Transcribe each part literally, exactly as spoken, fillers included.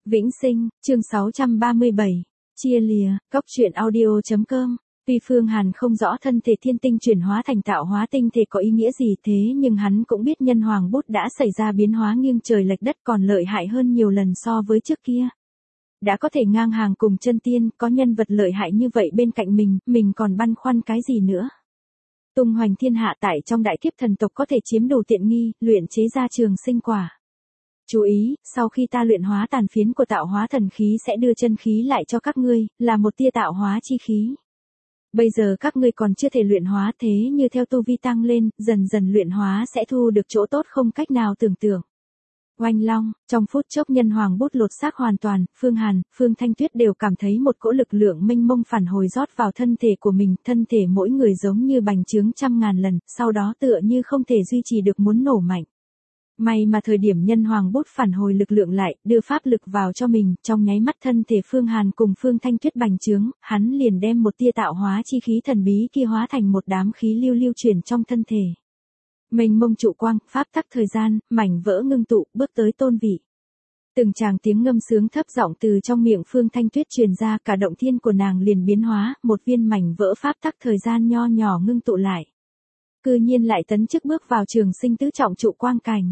Vĩnh Sinh, chương sáu trăm ba mươi bảy, chia lìa, cốc truyện audio.com. Tuy Phương Hàn không rõ thân thể thiên tinh chuyển hóa thành tạo hóa tinh thể có ý nghĩa gì thế nhưng hắn cũng biết nhân hoàng bút đã xảy ra biến hóa nghiêng trời lệch đất còn lợi hại hơn nhiều lần so với trước kia. Đã có thể ngang hàng cùng chân tiên, có nhân vật lợi hại như vậy bên cạnh mình, mình còn băn khoăn cái gì nữa. Tung hoành thiên hạ tại trong đại kiếp thần tộc có thể chiếm đủ tiện nghi, luyện chế ra trường sinh quả. Chú ý, sau khi ta luyện hóa tàn phiến của tạo hóa thần khí sẽ đưa chân khí lại cho các ngươi, là một tia tạo hóa chi khí. Bây giờ các ngươi còn chưa thể luyện hóa thế như theo tu vi tăng lên, dần dần luyện hóa sẽ thu được chỗ tốt không cách nào tưởng tượng. Oanh long, trong phút chốc nhân hoàng bút lột xác hoàn toàn, Phương Hàn, Phương Thanh Tuyết đều cảm thấy một cỗ lực lượng mênh mông phản hồi rót vào thân thể của mình, thân thể mỗi người giống như bành trướng trăm ngàn lần, sau đó tựa như không thể duy trì được muốn nổ mạnh. May mà thời điểm nhân hoàng bút phản hồi lực lượng lại, đưa pháp lực vào cho mình, trong nháy mắt thân thể Phương Hàn cùng Phương Thanh Tuyết bành trướng, hắn liền đem một tia tạo hóa chi khí thần bí kia hóa thành một đám khí lưu lưu chuyển trong thân thể. Mênh mông trụ quang, pháp tắc thời gian, mảnh vỡ ngưng tụ, bước tới tôn vị. Từng tràng tiếng ngâm sướng thấp giọng từ trong miệng Phương Thanh Tuyết truyền ra, cả động thiên của nàng liền biến hóa, một viên mảnh vỡ pháp tắc thời gian nho nhỏ ngưng tụ lại. Cư nhiên lại tấn chức bước vào trường sinh tứ trọng trụ quang cảnh.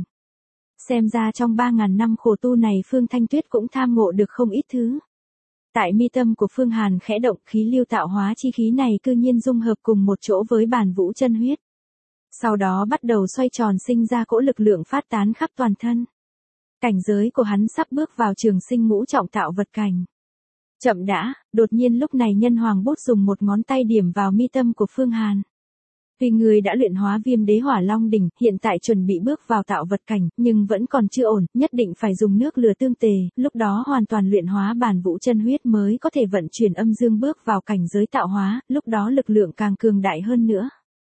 Xem ra trong ba ngàn năm khổ tu này Phương Thanh Tuyết cũng tham ngộ được không ít thứ. Tại mi tâm của Phương Hàn khẽ động, khí lưu tạo hóa chi khí này cư nhiên dung hợp cùng một chỗ với bản vũ chân huyết. Sau đó bắt đầu xoay tròn sinh ra cỗ lực lượng phát tán khắp toàn thân. Cảnh giới của hắn sắp bước vào trường sinh ngũ trọng tạo vật cảnh. Chậm đã, đột nhiên lúc này nhân hoàng bút dùng một ngón tay điểm vào mi tâm của Phương Hàn. Vì người đã luyện hóa viêm đế hỏa long đỉnh, hiện tại chuẩn bị bước vào tạo vật cảnh, nhưng vẫn còn chưa ổn, nhất định phải dùng nước lửa tương tề, lúc đó hoàn toàn luyện hóa bản vũ chân huyết mới có thể vận chuyển âm dương bước vào cảnh giới tạo hóa, lúc đó lực lượng càng cường đại hơn nữa.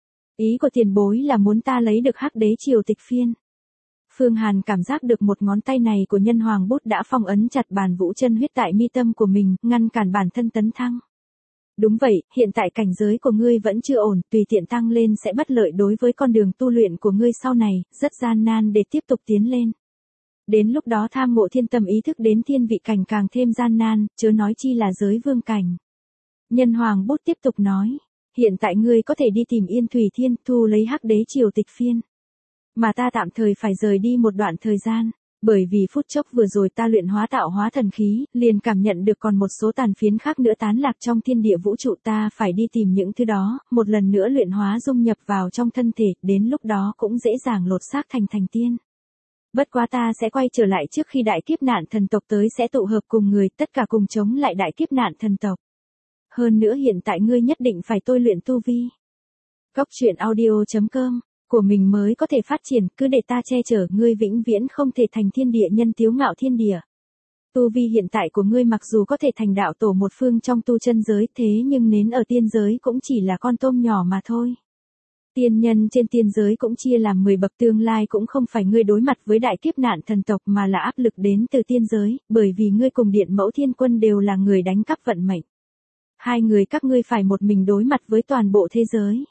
Ý của tiền bối là muốn ta lấy được hắc đế triều tịch phiên. Phương Hàn cảm giác được một ngón tay này của nhân hoàng bút đã phong ấn chặt bản vũ chân huyết tại mi tâm của mình, ngăn cản bản thân tấn thăng. Đúng vậy, hiện tại cảnh giới của ngươi vẫn chưa ổn, tùy tiện tăng lên sẽ bất lợi đối với con đường tu luyện của ngươi sau này, rất gian nan để tiếp tục tiến lên. Đến lúc đó tham ngộ thiên tâm ý thức đến thiên vị cảnh càng thêm gian nan, chớ nói chi là giới vương cảnh. Nhân hoàng bút tiếp tục nói, hiện tại ngươi có thể đi tìm Yên Thủy Thiên, thu lấy hắc đế triều tịch phiên. Mà ta tạm thời phải rời đi một đoạn thời gian. Bởi vì phút chốc vừa rồi ta luyện hóa tạo hóa thần khí, liền cảm nhận được còn một số tàn phiến khác nữa tán lạc trong thiên địa vũ trụ, ta phải đi tìm những thứ đó, một lần nữa luyện hóa dung nhập vào trong thân thể, đến lúc đó cũng dễ dàng lột xác thành thành tiên. Bất quá ta sẽ quay trở lại trước khi đại kiếp nạn thần tộc tới sẽ tụ hợp cùng người, tất cả cùng chống lại đại kiếp nạn thần tộc. Hơn nữa hiện tại ngươi nhất định phải tôi luyện tu vi. Cốc truyện audio.com của mình mới có thể phát triển, cứ để ta che chở ngươi vĩnh viễn không thể thành thiên địa nhân tiếu ngạo thiên địa. Tu vi hiện tại của ngươi mặc dù có thể thành đạo tổ một phương trong tu chân giới thế nhưng nến ở tiên giới cũng chỉ là con tôm nhỏ mà thôi. Tiên nhân trên tiên giới cũng chia làm mười bậc, tương lai cũng không phải ngươi đối mặt với đại kiếp nạn thần tộc mà là áp lực đến từ tiên giới, bởi vì ngươi cùng Điện Mẫu Thiên Quân đều là người đánh cắp vận mệnh. Hai người các ngươi phải một mình đối mặt với toàn bộ thế giới.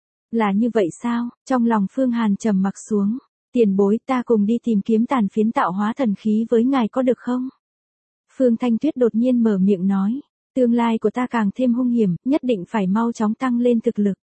Là như vậy sao? Trong lòng Phương Hàn trầm mặc xuống. Tiền bối, ta cùng đi tìm kiếm tàn phiến tạo hóa thần khí với ngài có được không? Phương Thanh Tuyết đột nhiên mở miệng nói. Tương lai của ta càng thêm hung hiểm, nhất định phải mau chóng tăng lên thực lực.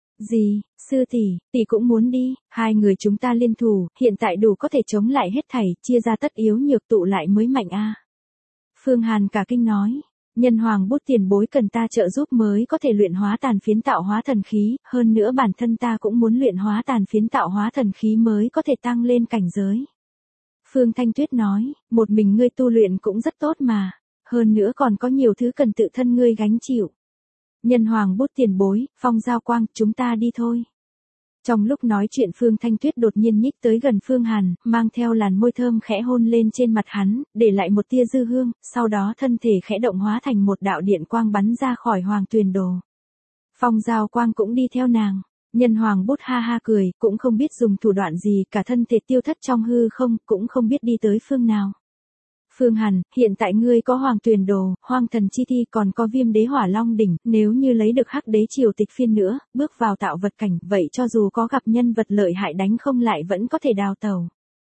Gì, sư tỷ, tỷ cũng muốn đi, hai người chúng ta liên thủ, hiện tại đủ có thể chống lại hết thảy, chia ra tất yếu nhược tụ lại mới mạnh a. Phương Hàn cả kinh nói. Nhân hoàng bút tiền bối cần ta trợ giúp mới có thể luyện hóa tàn phiến tạo hóa thần khí, hơn nữa bản thân ta cũng muốn luyện hóa tàn phiến tạo hóa thần khí mới có thể tăng lên cảnh giới. Phương Thanh Tuyết nói, một mình ngươi tu luyện cũng rất tốt mà, hơn nữa còn có nhiều thứ cần tự thân ngươi gánh chịu. Nhân hoàng bút tiền bối, Phong Giao Quang, chúng ta đi thôi. Trong lúc nói chuyện Phương Thanh Tuyết đột nhiên nhích tới gần Phương Hàn, mang theo làn môi thơm khẽ hôn lên trên mặt hắn, để lại một tia dư hương, sau đó thân thể khẽ động hóa thành một đạo điện quang bắn ra khỏi Hoàng Tuyền Đồ. Phong Giao Quang cũng đi theo nàng, nhân hoàng bút ha ha cười, cũng không biết dùng thủ đoạn gì, cả thân thể tiêu thất trong hư không, cũng không biết đi tới phương nào. Phương Hàn, hiện tại ngươi có Hoàng Tuyền Đồ, Hoang Thần Chi Thi còn có Viêm Đế Hỏa Long đỉnh, nếu như lấy được hắc đế triều tịch phiên nữa, bước vào tạo vật cảnh, vậy cho dù có gặp nhân vật lợi hại đánh không lại vẫn có thể đào tẩu.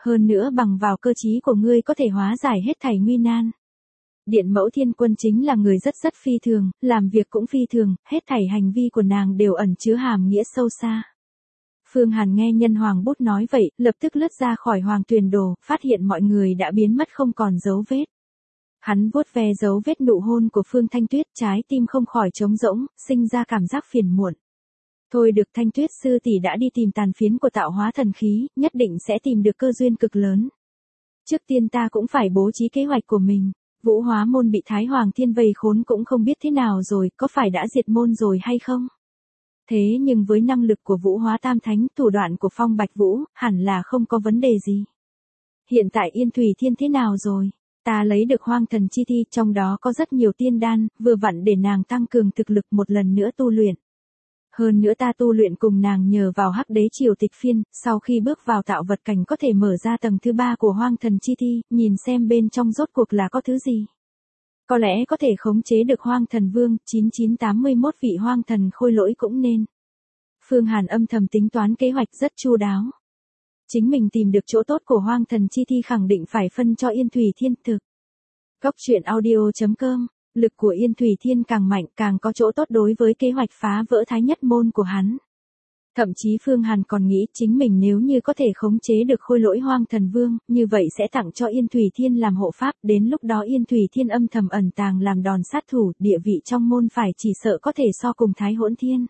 hơn nữa bằng vào cơ trí của ngươi có thể hóa giải hết thảy nguy nan. Điện mẫu thiên quân chính là người rất rất phi thường, làm việc cũng phi thường, hết thảy hành vi của nàng đều ẩn chứa hàm nghĩa sâu xa. Phương Hàn nghe nhân hoàng bút nói vậy, lập tức lướt ra khỏi hoàng tuyền đồ, phát hiện mọi người đã biến mất không còn dấu vết. Hắn vuốt ve dấu vết nụ hôn của Phương Thanh Tuyết, trái tim không khỏi trống rỗng, sinh ra cảm giác phiền muộn. Thôi được, Thanh Tuyết sư tỷ đã đi tìm tàn phiến của tạo hóa thần khí, nhất định sẽ tìm được cơ duyên cực lớn. Trước tiên ta cũng phải bố trí kế hoạch của mình. Vũ Hóa môn bị Thái Hoàng Thiên vây khốn cũng không biết thế nào rồi, có phải đã diệt môn rồi hay không? Thế nhưng với năng lực của Vũ Hóa Tam Thánh, thủ đoạn của Phong Bạch Vũ, hẳn là không có vấn đề gì. Hiện tại Yên Thủy Thiên thế nào rồi? Ta lấy được Hoang Thần Chi Thi, trong đó có rất nhiều tiên đan, vừa vặn để nàng tăng cường thực lực một lần nữa tu luyện. Hơn nữa ta tu luyện cùng nàng nhờ vào Hắc Đế Triều Tịch Phiên, sau khi bước vào tạo vật cảnh có thể mở ra tầng thứ ba của Hoang Thần Chi Thi, nhìn xem bên trong rốt cuộc là có thứ gì. Có lẽ có thể khống chế được Hoang Thần Vương, chín chín tám mươi mốt vị Hoang Thần Khôi Lỗi cũng nên. Phương Hàn âm thầm tính toán kế hoạch rất chu đáo. Chính mình tìm được chỗ tốt của Hoang Thần Chi Thi khẳng định phải phân cho Yên Thủy Thiên thực. Góc truyện audio chấm com, lực của Yên Thủy Thiên càng mạnh càng có chỗ tốt đối với kế hoạch phá vỡ Thái Nhất môn của hắn. Thậm chí Phương Hàn còn nghĩ chính mình nếu như có thể khống chế được Khôi Lỗi Hoang Thần Vương, như vậy sẽ tặng cho Yên Thủy Thiên làm hộ pháp, đến lúc đó Yên Thủy Thiên âm thầm ẩn tàng làm đòn sát thủ, địa vị trong môn phải chỉ sợ có thể so cùng Thái Hỗn Thiên.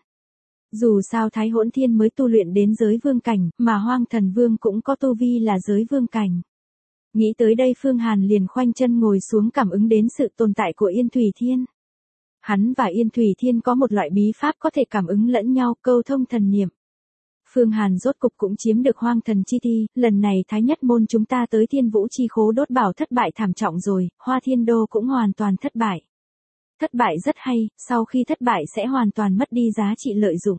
Dù sao Thái Hỗn Thiên mới tu luyện đến giới vương cảnh, mà Hoang Thần Vương cũng có tu vi là giới vương cảnh. Nghĩ tới đây Phương Hàn liền khoanh chân ngồi xuống cảm ứng đến sự tồn tại của Yên Thủy Thiên. Hắn và Yên Thủy Thiên có một loại bí pháp có thể cảm ứng lẫn nhau, câu thông thần niệm. Phương Hàn rốt cục cũng chiếm được Hoang Thần Chi Thi, lần này Thái Nhất môn chúng ta tới Thiên Vũ Chi Khố đốt bảo thất bại thảm trọng rồi, Hoa Thiên Đô cũng hoàn toàn thất bại. Thất bại rất hay, sau khi thất bại sẽ hoàn toàn mất đi giá trị lợi dụng.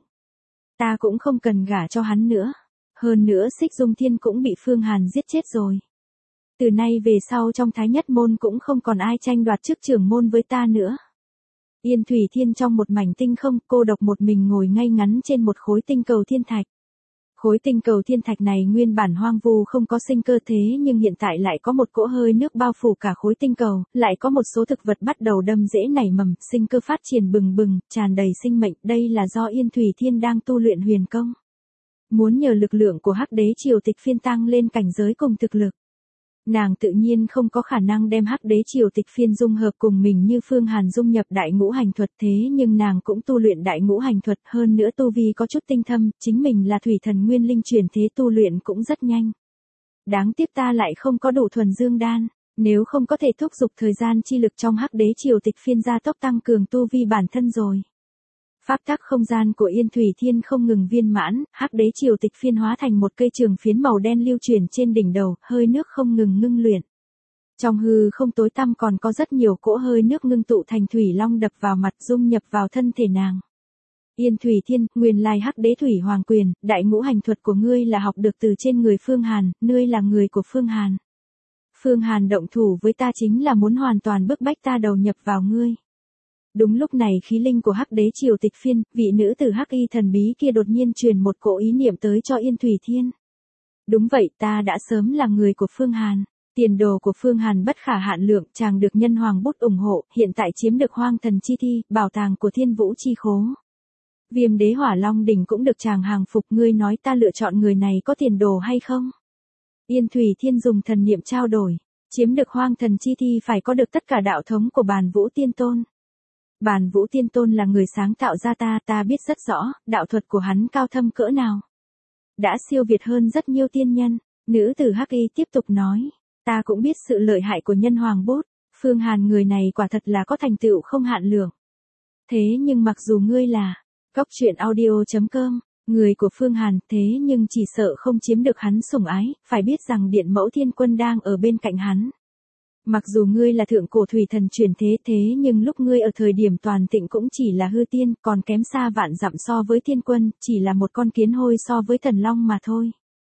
Ta cũng không cần gả cho hắn nữa. Hơn nữa Xích Dung Thiên cũng bị Phương Hàn giết chết rồi. Từ nay về sau trong Thái Nhất môn cũng không còn ai tranh đoạt chức trưởng môn với ta nữa. Yên Thủy Thiên trong một mảnh tinh không, cô độc một mình ngồi ngay ngắn trên một khối tinh cầu thiên thạch. Khối tinh cầu thiên thạch này nguyên bản hoang vu không có sinh cơ thế nhưng hiện tại lại có một cỗ hơi nước bao phủ cả khối tinh cầu, lại có một số thực vật bắt đầu đâm rễ nảy mầm, sinh cơ phát triển bừng bừng, tràn đầy sinh mệnh, đây là do Yên Thủy Thiên đang tu luyện huyền công. Muốn nhờ lực lượng của Hắc Đế Triều Tịch Phiên tăng lên cảnh giới cùng thực lực. Nàng tự nhiên không có khả năng đem Hắc Đế Triều Tịch Phiên dung hợp cùng mình như Phương Hàn dung nhập Đại Ngũ Hành Thuật, thế nhưng nàng cũng tu luyện Đại Ngũ Hành Thuật, hơn nữa tu vi có chút tinh thâm, chính mình là thủy thần nguyên linh chuyển thế tu luyện cũng rất nhanh. Đáng tiếc ta lại không có đủ thuần dương đan, nếu không có thể thúc giục thời gian chi lực trong Hắc Đế Triều Tịch Phiên gia tốc tăng cường tu vi bản thân rồi. Pháp tắc không gian của Yên Thủy Thiên không ngừng viên mãn, Hắc Đế Triều Tịch Phiên hóa thành một cây trường phiến màu đen lưu chuyển trên đỉnh đầu, hơi nước không ngừng ngưng luyện. Trong hư không tối tăm còn có rất nhiều cỗ hơi nước ngưng tụ thành thủy long đập vào mặt dung nhập vào thân thể nàng. Yên Thủy Thiên, nguyên lai Hắc Đế Thủy Hoàng Quyền, Đại Ngũ Hành Thuật của ngươi là học được từ trên người Phương Hàn, ngươi là người của Phương Hàn. Phương Hàn động thủ với ta chính là muốn hoàn toàn bức bách ta đầu nhập vào ngươi. Đúng lúc này khí linh của Hắc Đế Triều Tịch Phiên, vị nữ tử Hắc Y thần bí kia đột nhiên truyền một cỗ ý niệm tới cho Yên Thủy Thiên. Đúng vậy, ta đã sớm là người của Phương Hàn. Tiền đồ của Phương Hàn bất khả hạn lượng, chàng được nhân hoàng bút ủng hộ, hiện tại chiếm được Hoang Thần Chi Thi, bảo tàng của Thiên Vũ Chi Khố. Viêm Đế Hỏa Long đỉnh cũng được chàng hàng phục, ngươi nói ta lựa chọn người này có tiền đồ hay không? Yên Thủy Thiên dùng thần niệm trao đổi, chiếm được Hoang Thần Chi Thi phải có được tất cả đạo thống của Bàn Vũ Tiên Tôn. Bàn Vũ Tiên Tôn là người sáng tạo ra ta, ta biết rất rõ, đạo thuật của hắn cao thâm cỡ nào. Đã siêu việt hơn rất nhiều tiên nhân, nữ tử Hắc Y tiếp tục nói, ta cũng biết sự lợi hại của nhân hoàng bút, Phương Hàn người này quả thật là có thành tựu không hạn lượng. Thế nhưng mặc dù ngươi là, góc truyện audio chấm com, người của Phương Hàn, thế nhưng chỉ sợ không chiếm được hắn sủng ái, phải biết rằng Điện Mẫu Thiên Quân đang ở bên cạnh hắn. Mặc dù ngươi là thượng cổ thủy thần chuyển thế thế nhưng lúc ngươi ở thời điểm toàn tịnh cũng chỉ là hư tiên, còn kém xa vạn dặm so với thiên quân, chỉ là một con kiến hôi so với thần long mà thôi.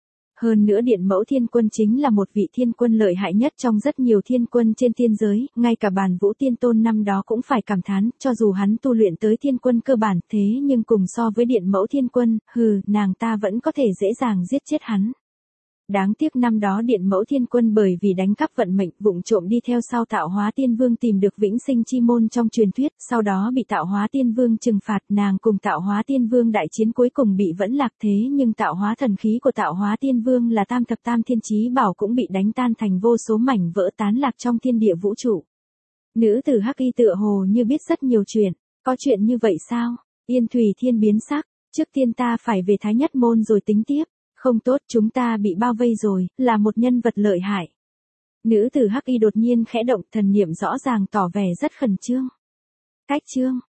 Hơn nữa Điện Mẫu Thiên Quân chính là một vị thiên quân lợi hại nhất trong rất nhiều thiên quân trên thiên giới, ngay cả Bàn Vũ Tiên Tôn năm đó cũng phải cảm thán, cho dù hắn tu luyện tới thiên quân cơ bản thế nhưng cùng so với Điện Mẫu Thiên Quân, hừ, nàng ta vẫn có thể dễ dàng giết chết hắn. Đáng tiếc năm đó Điện Mẫu Thiên Quân bởi vì đánh cắp vận mệnh vụng trộm đi theo sau Tạo Hóa Tiên Vương tìm được vĩnh sinh chi môn trong truyền thuyết, sau đó bị Tạo Hóa Tiên Vương trừng phạt, nàng cùng Tạo Hóa Tiên Vương đại chiến cuối cùng bị vẫn lạc, thế nhưng tạo hóa thần khí của Tạo Hóa Tiên Vương là Tam Thập Tam Thiên Chí Bảo cũng bị đánh tan thành vô số mảnh vỡ tán lạc trong thiên địa vũ trụ. Nữ tử Hắc Y tựa hồ như biết rất nhiều chuyện, có chuyện như vậy sao? Yên Thủy Thiên biến sắc, trước tiên ta phải về Thái Nhất Môn rồi tính tiếp. Không tốt, chúng ta bị bao vây rồi, là một nhân vật lợi hại. Nữ tử Hắc Y đột nhiên khẽ động, thần niệm rõ ràng tỏ vẻ rất khẩn trương. Cách chương